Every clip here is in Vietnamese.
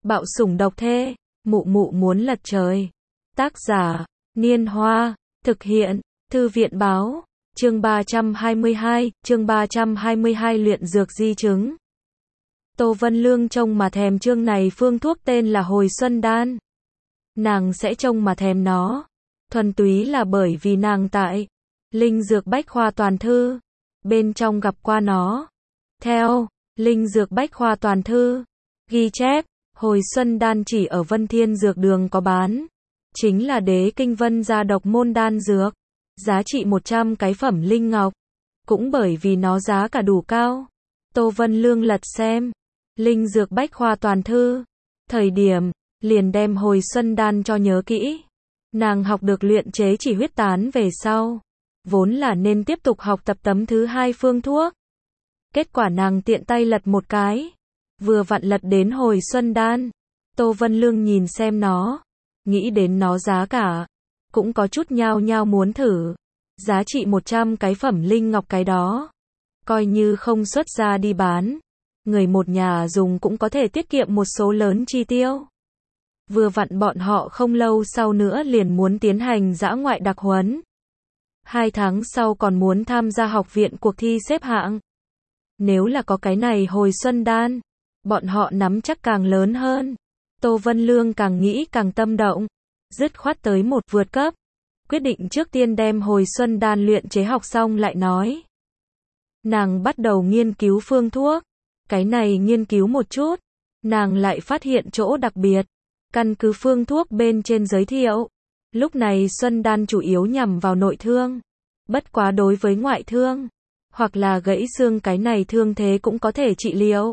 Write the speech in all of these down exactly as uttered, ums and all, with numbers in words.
Bạo sủng độc thê, mụ mụ muốn lật trời. Tác giả, Niên Hoa, thực hiện, Thư viện Báo, chương ba trăm hai mươi hai, chương ba trăm hai mươi hai luyện dược di chứng. Tô Vân Lương trông mà thèm chương này phương thuốc tên là Hồi Xuân Đan. Nàng sẽ trông mà thèm nó, thuần túy là bởi vì nàng tại Linh Dược Bách Khoa Toàn Thư bên trong gặp qua nó. Theo Linh Dược Bách Khoa Toàn Thư ghi chép, Hồi Xuân Đan chỉ ở Vân Thiên Dược Đường có bán, chính là đế kinh vân gia độc môn đan dược, giá trị một trăm cái phẩm linh ngọc. Cũng bởi vì nó giá cả đủ cao, Tô Vân Lương lật xem Linh Dược Bách Khoa Toàn Thư thời điểm, liền đem Hồi Xuân Đan cho nhớ kỹ. Nàng học được luyện chế chỉ huyết tán về sau, vốn là nên tiếp tục học tập tấm thứ hai phương thuốc. Kết quả nàng tiện tay lật một cái, vừa vặn lật đến Hồi Xuân Đan. Tô Vân Lương nhìn xem nó, nghĩ đến nó giá cả, cũng có chút nhao nhao muốn thử. Giá trị một trăm cái phẩm linh ngọc cái đó, coi như không xuất ra đi bán, người một nhà dùng cũng có thể tiết kiệm một số lớn chi tiêu. Vừa vặn bọn họ không lâu sau nữa liền muốn tiến hành dã ngoại đặc huấn. Hai tháng sau còn muốn tham gia học viện cuộc thi xếp hạng. Nếu là có cái này Hồi Xuân Đan, bọn họ nắm chắc càng lớn hơn. Tô Vân Lương càng nghĩ càng tâm động, dứt khoát tới một vượt cấp, quyết định trước tiên đem Hồi Xuân Đan luyện chế học xong lại nói. Nàng bắt đầu nghiên cứu phương thuốc, cái này nghiên cứu một chút, nàng lại phát hiện chỗ đặc biệt. Căn cứ phương thuốc bên trên giới thiệu, lúc này Xuân Đan chủ yếu nhằm vào nội thương, bất quá đối với ngoại thương, hoặc là gãy xương cái này thương thế cũng có thể trị liệu.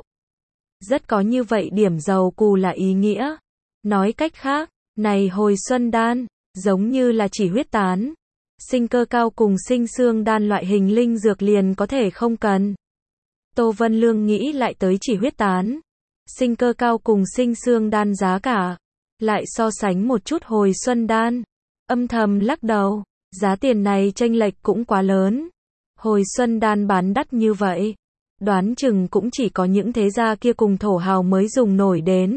Rất có như vậy điểm giàu cù là ý nghĩa. Nói cách khác, này Hồi Xuân Đan, giống như là chỉ huyết tán, sinh cơ cao cùng sinh xương đan loại hình linh dược liền có thể không cần. Tô Vân Lương nghĩ lại tới chỉ huyết tán, sinh cơ cao cùng sinh xương đan giá cả, lại so sánh một chút Hồi Xuân Đan, âm thầm lắc đầu, giá tiền này chênh lệch cũng quá lớn. Hồi Xuân Đan bán đắt như vậy, đoán chừng cũng chỉ có những thế gia kia cùng thổ hào mới dùng nổi đến.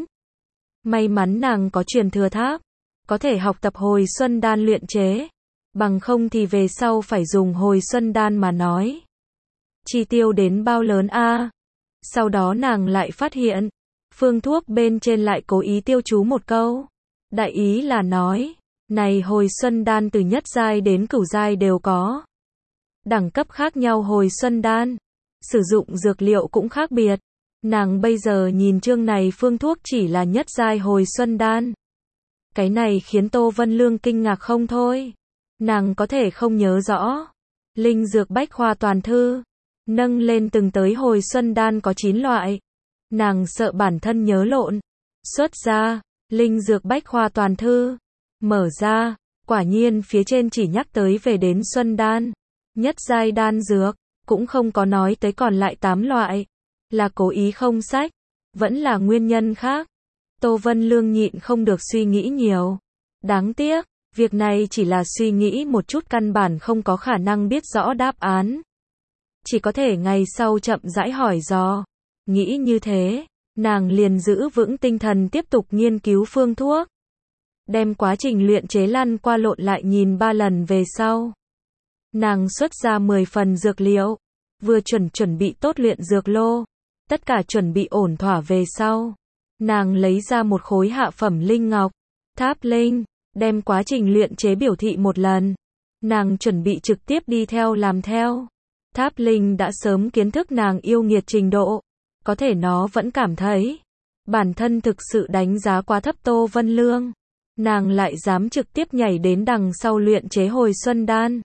May mắn nàng có truyền thừa tháp, có thể học tập Hồi Xuân Đan luyện chế, bằng không thì về sau phải dùng Hồi Xuân Đan mà nói. Chi tiêu đến bao lớn a? À? Sau đó nàng lại phát hiện, phương thuốc bên trên lại cố ý tiêu chú một câu. Đại ý là nói, này Hồi Xuân Đan từ nhất giai đến cửu giai đều có. Đẳng cấp khác nhau Hồi Xuân Đan, sử dụng dược liệu cũng khác biệt. Nàng bây giờ nhìn chương này phương thuốc chỉ là nhất giai Hồi Xuân Đan. Cái này khiến Tô Vân Lương kinh ngạc không thôi. Nàng có thể không nhớ rõ. Linh Dược Bách Khoa Toàn Thư nâng lên từng tới Hồi Xuân Đan có chín loại. Nàng sợ bản thân nhớ lộn. Xuất ra, Linh Dược Bách Khoa Toàn Thư. Mở ra, quả nhiên phía trên chỉ nhắc tới về đến Xuân Đan. Nhất giai đan dược, cũng không có nói tới còn lại tám loại. Là cố ý không sách, vẫn là nguyên nhân khác. Tô Vân Lương nhịn không được suy nghĩ nhiều. Đáng tiếc, việc này chỉ là suy nghĩ một chút căn bản không có khả năng biết rõ đáp án. Chỉ có thể ngày sau chậm rãi hỏi dò. Nghĩ như thế, nàng liền giữ vững tinh thần tiếp tục nghiên cứu phương thuốc. Đem quá trình luyện chế lăn qua lộn lại nhìn ba lần về sau. Nàng xuất ra mười phần dược liệu, vừa chuẩn chuẩn bị tốt luyện dược lô. Tất cả chuẩn bị ổn thỏa về sau. Nàng lấy ra một khối hạ phẩm linh ngọc, tháp linh, đem quá trình luyện chế biểu thị một lần. Nàng chuẩn bị trực tiếp đi theo làm theo. Tháp linh đã sớm kiến thức nàng yêu nghiệt trình độ. Có thể nó vẫn cảm thấy bản thân thực sự đánh giá quá thấp Tô Vân Lương. Nàng lại dám trực tiếp nhảy đến đằng sau luyện chế Hồi Xuân Đan.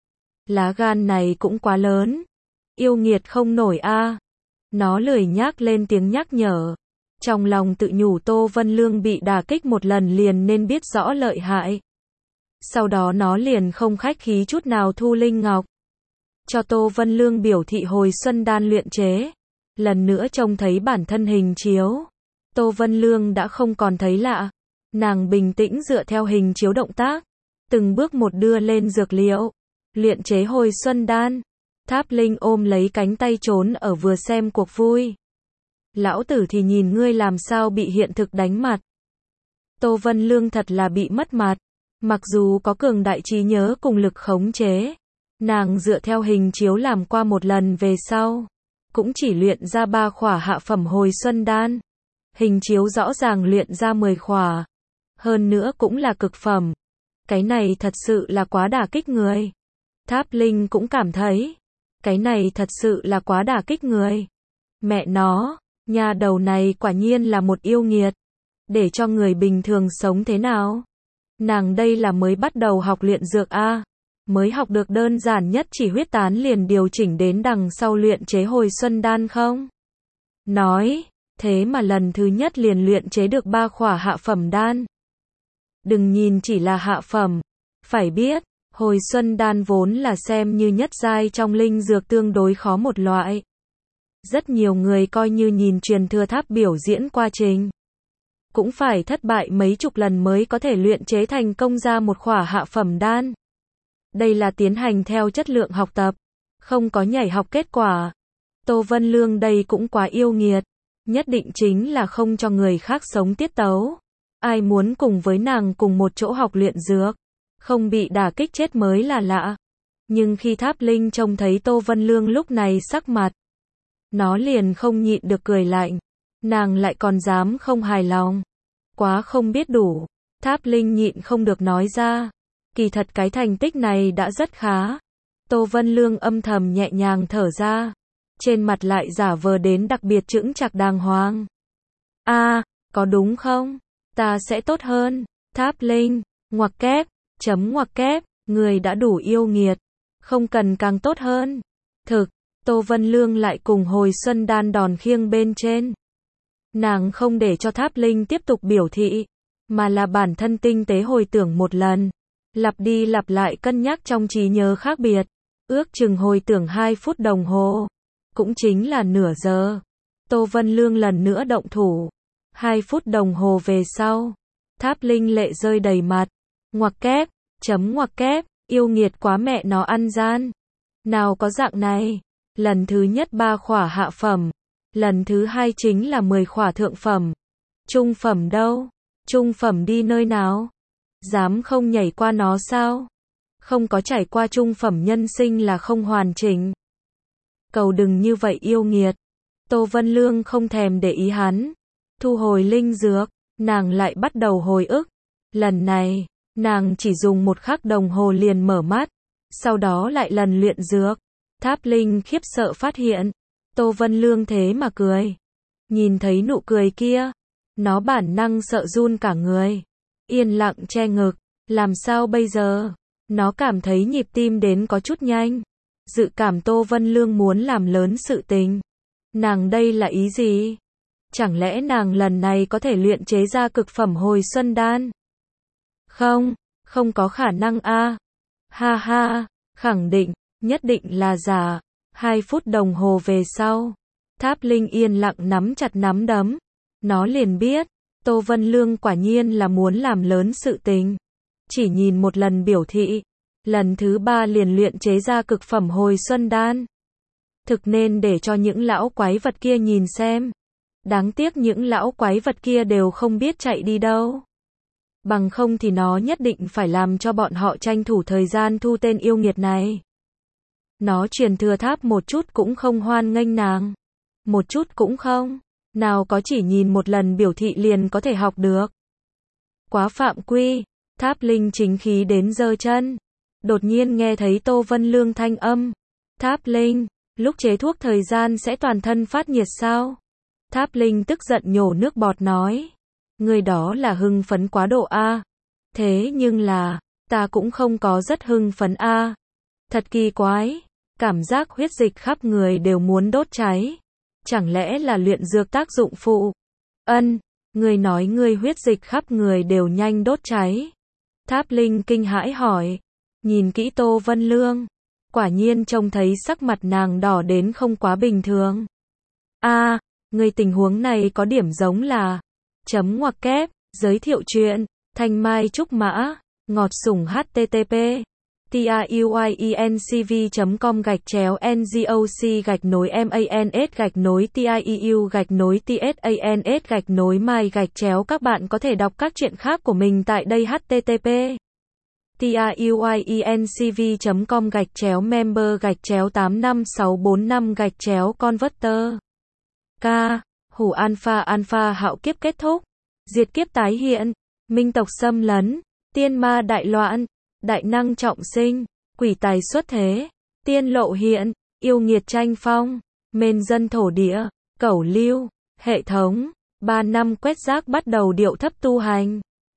Lá gan này cũng quá lớn. Yêu nghiệt không nổi a. À. Nó lười nhác lên tiếng nhắc nhở. Trong lòng tự nhủ Tô Vân Lương bị đả kích một lần liền nên biết rõ lợi hại. Sau đó nó liền không khách khí chút nào thu linh ngọc. Cho Tô Vân Lương biểu thị Hồi Xuân Đan luyện chế. Lần nữa trông thấy bản thân hình chiếu. Tô Vân Lương đã không còn thấy lạ. Nàng bình tĩnh dựa theo hình chiếu động tác. Từng bước một đưa lên dược liệu. Luyện chế Hồi Xuân Đan. Tháp Linh ôm lấy cánh tay trốn ở vừa xem cuộc vui. Lão tử thì nhìn ngươi làm sao bị hiện thực đánh mặt. Tô Vân Lương thật là bị mất mặt. Mặc dù có cường đại trí nhớ cùng lực khống chế, nàng dựa theo hình chiếu làm qua một lần về sau, cũng chỉ luyện ra ba khỏa hạ phẩm hồi xuân đan. Hình chiếu rõ ràng luyện ra mười khỏa. Hơn nữa cũng là cực phẩm. Cái này thật sự là quá đả kích người. Tháp Linh cũng cảm thấy, cái này thật sự là quá đả kích người. Mẹ nó, nhà đầu này quả nhiên là một yêu nghiệt. Để cho người bình thường sống thế nào? Nàng đây là mới bắt đầu học luyện dược a, mới học được đơn giản nhất chỉ huyết tán liền điều chỉnh đến đằng sau luyện chế hồi xuân đan không? Nói, thế mà lần thứ nhất liền luyện chế được ba khỏa hạ phẩm đan. Đừng nhìn chỉ là hạ phẩm, phải biết, hồi xuân đan vốn là xem như nhất giai trong linh dược tương đối khó một loại. Rất nhiều người coi như nhìn truyền thừa tháp biểu diễn quá trình, cũng phải thất bại mấy chục lần mới có thể luyện chế thành công ra một khỏa hạ phẩm đan. Đây là tiến hành theo chất lượng học tập, không có nhảy học kết quả. Tô Vân Lương đây cũng quá yêu nghiệt, nhất định chính là không cho người khác sống tiết tấu. Ai muốn cùng với nàng cùng một chỗ học luyện dược, không bị đả kích chết mới là lạ. Nhưng khi Tháp Linh trông thấy Tô Vân Lương lúc này sắc mặt, nó liền không nhịn được cười lạnh. Nàng lại còn dám không hài lòng. Quá không biết đủ. Tháp Linh nhịn không được nói ra. Kỳ thật cái thành tích này đã rất khá. Tô Vân Lương âm thầm nhẹ nhàng thở ra. Trên mặt lại giả vờ đến đặc biệt chững chạc đàng hoàng. A, à, có đúng không? Ta sẽ tốt hơn. Tháp Linh, ngoặc kép, chấm ngoặc kép, người đã đủ yêu nghiệt. Không cần càng tốt hơn. Thực, Tô Vân Lương lại cùng hồi xuân đan đòn khiêng bên trên. Nàng không để cho Tháp Linh tiếp tục biểu thị, mà là bản thân tinh tế hồi tưởng một lần, lặp đi lặp lại cân nhắc trong trí nhớ khác biệt, ước chừng hồi tưởng hai phút đồng hồ, cũng chính là nửa giờ. Tô Vân Lương lần nữa động thủ, hai phút đồng hồ về sau, Tháp Linh lệ rơi đầy mặt, ngoặc kép, chấm ngoặc kép, yêu nghiệt quá mẹ nó ăn gian. Nào có dạng này, lần thứ nhất ba khỏa hạ phẩm. Lần thứ hai chính là mười khỏa thượng phẩm. Trung phẩm đâu? Trung phẩm đi nơi nào? Dám không nhảy qua nó sao? Không có trải qua trung phẩm nhân sinh là không hoàn chỉnh. Cầu đừng như vậy yêu nghiệt. Tô Vân Lương không thèm để ý hắn. Thu hồi linh dược, nàng lại bắt đầu hồi ức. Lần này, nàng chỉ dùng một khắc đồng hồ liền mở mắt. Sau đó lại lần luyện dược. Tháp Linh khiếp sợ phát hiện. Tô Vân Lương thế mà cười. Nhìn thấy nụ cười kia, nó bản năng sợ run cả người. Yên lặng che ngực, làm sao bây giờ? Nó cảm thấy nhịp tim đến có chút nhanh. Dự cảm Tô Vân Lương muốn làm lớn sự tình. Nàng đây là ý gì? Chẳng lẽ nàng lần này có thể luyện chế ra cực phẩm hồi xuân đan? Không, không có khả năng a. Ha ha, khẳng định, nhất định là giả. Hai phút đồng hồ về sau, Tháp Linh yên lặng nắm chặt nắm đấm. Nó liền biết, Tô Vân Lương quả nhiên là muốn làm lớn sự tình. Chỉ nhìn một lần biểu thị, lần thứ ba liền luyện chế ra cực phẩm hồi xuân đan. Thực nên để cho những lão quái vật kia nhìn xem. Đáng tiếc những lão quái vật kia đều không biết chạy đi đâu. Bằng không thì nó nhất định phải làm cho bọn họ tranh thủ thời gian thu tên yêu nghiệt này. Nó truyền thừa tháp một chút cũng không hoan nghênh nàng. Một chút cũng không. Nào có chỉ nhìn một lần biểu thị liền có thể học được. Quá phạm quy. Tháp Linh chính khí đến giơ chân. Đột nhiên nghe thấy Tô Vân Lương thanh âm. Tháp Linh, lúc chế thuốc thời gian sẽ toàn thân phát nhiệt sao? Tháp Linh tức giận nhổ nước bọt nói. Người đó là hưng phấn quá độ a. Thế nhưng là, ta cũng không có rất hưng phấn a. Thật kỳ quái. Cảm giác huyết dịch khắp người đều muốn đốt cháy. Chẳng lẽ là luyện dược tác dụng phụ? Ân, người nói ngươi huyết dịch khắp người đều nhanh đốt cháy. Tháp Linh kinh hãi hỏi. Nhìn kỹ Tô Vân Lương. Quả nhiên trông thấy sắc mặt nàng đỏ đến không quá bình thường. A, à, người tình huống này có điểm giống là. Chấm ngoặc kép, giới thiệu chuyện. Thanh Mai Trúc Mã. Ngọt sủng hát tê tê pê. tiuyiencv.com gạch chéo ngoc gạch nối mans gạch nối tieu gạch nối tsans gạch nối my gạch chéo. Các bạn có thể đọc các truyện khác của mình tại đây. http tiuyiencv.com gạch chéo member gạch chéo tám năm sáu bốn năm gạch chéo converter. K. Hủ alpha alpha hạo kiếp kết thúc. Diệt kiếp tái hiện. Minh tộc xâm lấn. Tiên ma đại loạn. Đại năng trọng sinh. Quỷ tài xuất thế. Tiên lộ hiện. Yêu nghiệt tranh phong. Mền dân thổ địa. Cẩu lưu. Hệ thống. Ba năm quét rác bắt đầu điệu thấp tu hành.